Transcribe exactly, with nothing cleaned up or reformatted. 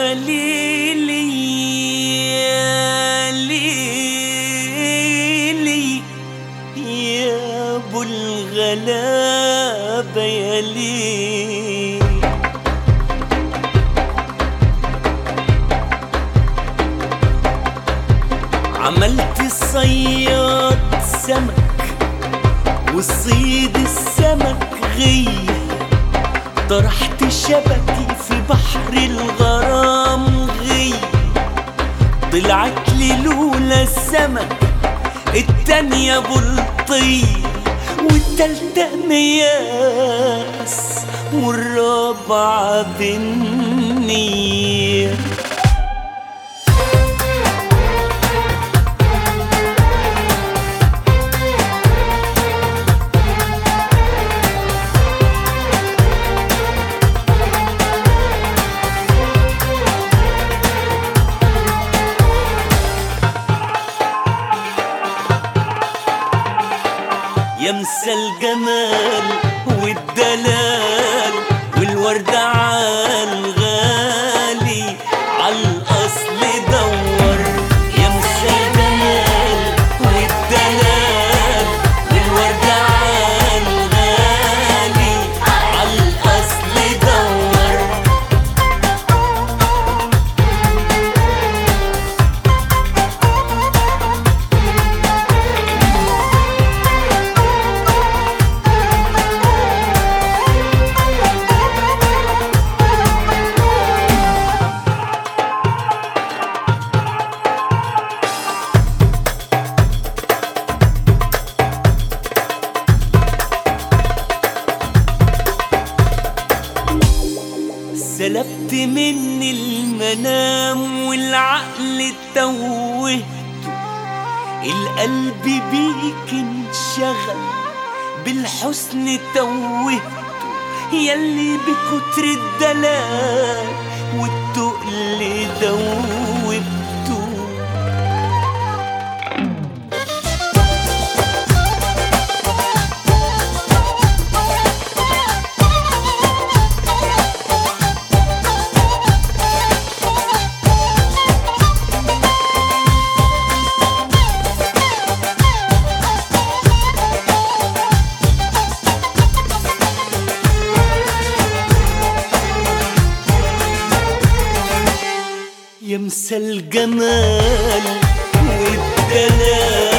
ليلي يا ليلي يا ابو الغلابة يا ليلي. عملت صياد سمك وصيد السمك غية، طرحت شبكي في بحر الغرام غية، طلعت لي لولا السمك التانية بلطية، والتالتة مياس والرابعة بنية. يمسى الجمال والدلال والورد عالغالي عالأصل دور. يمسى الجمال والدلال والورد عالغالي عالأصل دور. سلبت مني المنام والعقل توهته، القلب بيك انشغل بالحسن توهته، يلي بكتر الدلال والتقل دوبته. يمسى الجمال والدلال